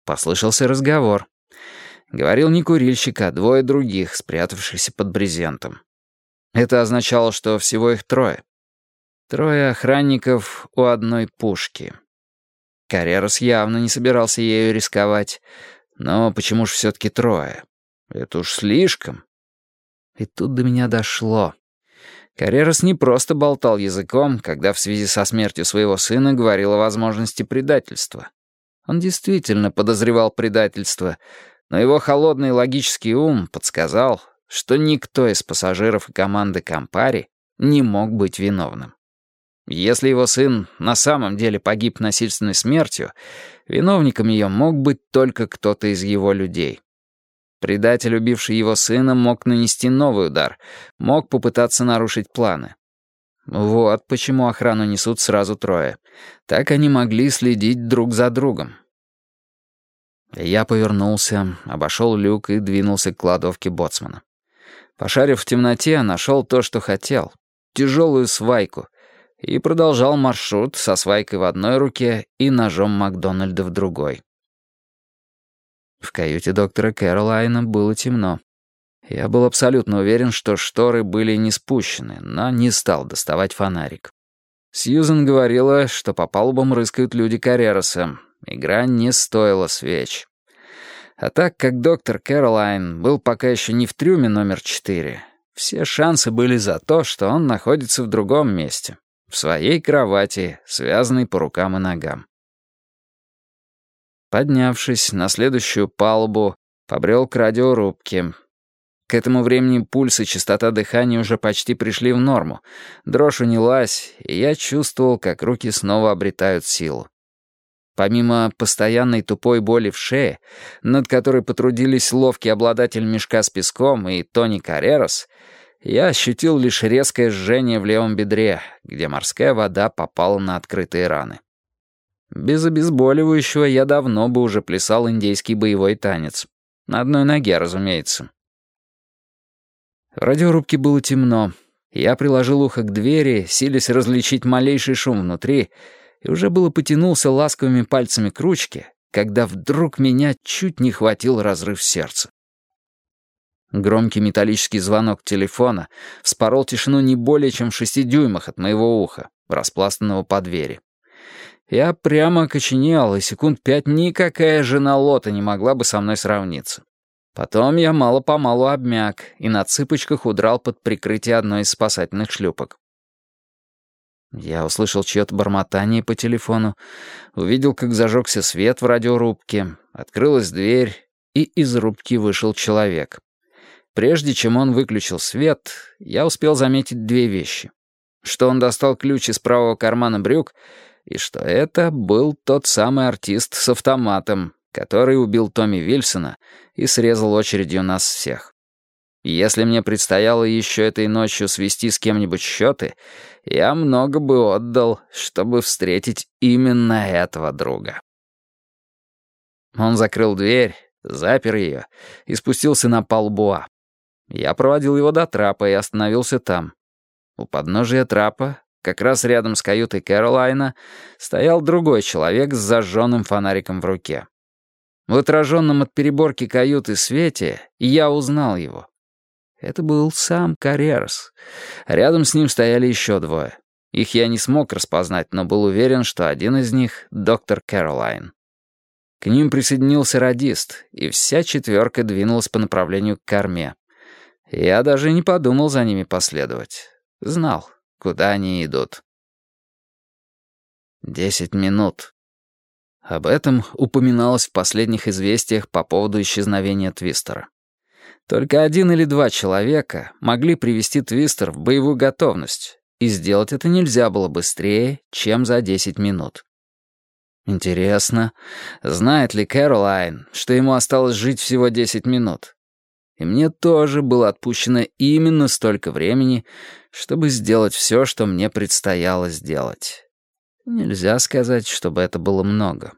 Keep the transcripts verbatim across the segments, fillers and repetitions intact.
Послышался разговор. Говорил не курильщик, а двое других, спрятавшихся под брезентом. Это означало, что всего их трое. Трое охранников у одной пушки. Каррерас явно не собирался ею рисковать. Но почему же все-таки трое? Это уж слишком. И тут до меня дошло. Каррерас не просто болтал языком, когда в связи со смертью своего сына говорил о возможности предательства. Он действительно подозревал предательство, но его холодный логический ум подсказал, что никто из пассажиров и команды Кампари не мог быть виновным. Если его сын на самом деле погиб насильственной смертью, виновником ее мог быть только кто-то из его людей. Предатель, убивший его сына, мог нанести новый удар, мог попытаться нарушить планы. Вот почему охрану несут сразу трое. Так они могли следить друг за другом. Я повернулся, обошел люк и двинулся к кладовке боцмана. Пошарив в темноте, нашел то, что хотел — тяжелую свайку, и продолжал маршрут со свайкой в одной руке и ножом Макдональда в другой. В каюте доктора Кэролайна было темно. Я был абсолютно уверен, что шторы были не спущены, но не стал доставать фонарик. Сьюзен говорила, что по палубам рыскают люди Каррероса. Игра не стоила свеч. А так как доктор Кэролайн был пока еще не в трюме номер четыре, все шансы были за то, что он находится в другом месте, в своей кровати, связанной по рукам и ногам. Поднявшись на следующую палубу, побрел к радиорубке. К этому времени пульс и частота дыхания уже почти пришли в норму. Дрожь унялась, и я чувствовал, как руки снова обретают силу. Помимо постоянной тупой боли в шее, над которой потрудились ловкий обладатель мешка с песком и Тони Каррерас, я ощутил лишь резкое жжение в левом бедре, где морская вода попала на открытые раны. Без обезболивающего я давно бы уже плясал индейский боевой танец. На одной ноге, разумеется. В радиорубке было темно. Я приложил ухо к двери, силясь различить малейший шум внутри, и уже было потянулся ласковыми пальцами к ручке, когда вдруг меня чуть не хватил разрыв сердца. Громкий металлический звонок телефона вспорол тишину не более чем в шести дюймах от моего уха, распластанного по двери. Я прямо окоченел, и секунд пять никакая жена Лота не могла бы со мной сравниться. Потом я мало-помалу обмяк и на цыпочках удрал под прикрытие одной из спасательных шлюпок. Я услышал чьё-то бормотание по телефону, увидел, как зажегся свет в радиорубке, открылась дверь, и из рубки вышел человек. Прежде чем он выключил свет, я успел заметить две вещи. Что он достал ключ из правого кармана брюк, и что это был тот самый артист с автоматом, который убил Томми Вильсона и срезал очередью нас всех. Если мне предстояло еще этой ночью свести с кем-нибудь счеты, я много бы отдал, чтобы встретить именно этого друга. Он закрыл дверь, запер ее и спустился на палубу. Я проводил его до трапа и остановился там. У подножия трапа, как раз рядом с каютой Кэролайна, стоял другой человек с зажженным фонариком в руке. В отраженном от переборки каюты свете я узнал его. Это был сам Каррерас. Рядом с ним стояли еще двое. Их я не смог распознать, но был уверен, что один из них — доктор Кэролайн. К ним присоединился радист, и вся четверка двинулась по направлению к корме. Я даже не подумал за ними последовать. Знал, куда они идут. Десять минут. Об этом упоминалось в последних известиях по поводу исчезновения Твистера. Только один или два человека могли привести Твистер в боевую готовность, и сделать это нельзя было быстрее, чем за десять минут. Интересно, знает ли Кэролайн, что ему осталось жить всего десять минут? И мне тоже было отпущено именно столько времени, чтобы сделать все, что мне предстояло сделать. Нельзя сказать, чтобы это было много.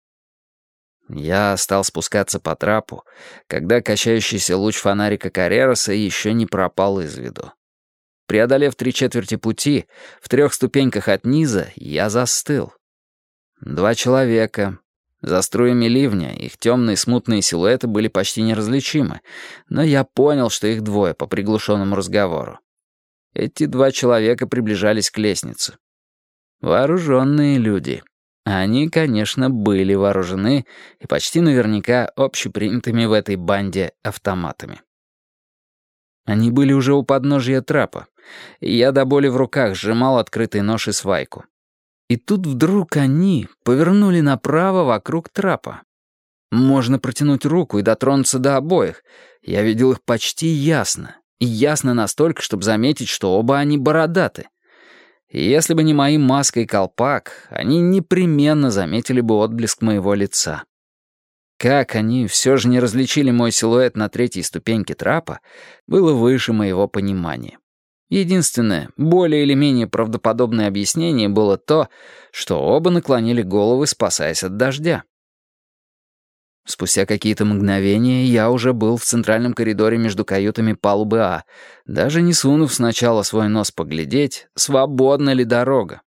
Я стал спускаться по трапу, когда качающийся луч фонарика Каррераса еще не пропал из виду. Преодолев три четверти пути, в трех ступеньках от низа я застыл. Два человека, За струями ливня их темные смутные силуэты были почти неразличимы, но я понял, что их двое по приглушенному разговору. Эти два человека приближались к лестнице. Вооруженные люди. Они, конечно, были вооружены и почти наверняка общепринятыми в этой банде автоматами. Они были уже у подножия трапа, и я до боли в руках сжимал открытый нож и свайку. И тут вдруг они повернули направо вокруг трапа. Можно протянуть руку и дотронуться до обоих. Я видел их почти ясно. И ясно настолько, чтобы заметить, что оба они бородаты. И если бы не мои маска и колпак, они непременно заметили бы отблеск моего лица. Как они все же не различили мой силуэт на третьей ступеньке трапа, было выше моего понимания. Единственное, более или менее правдоподобное объяснение было то, что оба наклонили головы, спасаясь от дождя. Спустя какие-то мгновения я уже был в центральном коридоре между каютами палубы А, даже не сунув сначала свой нос поглядеть, свободна ли дорога.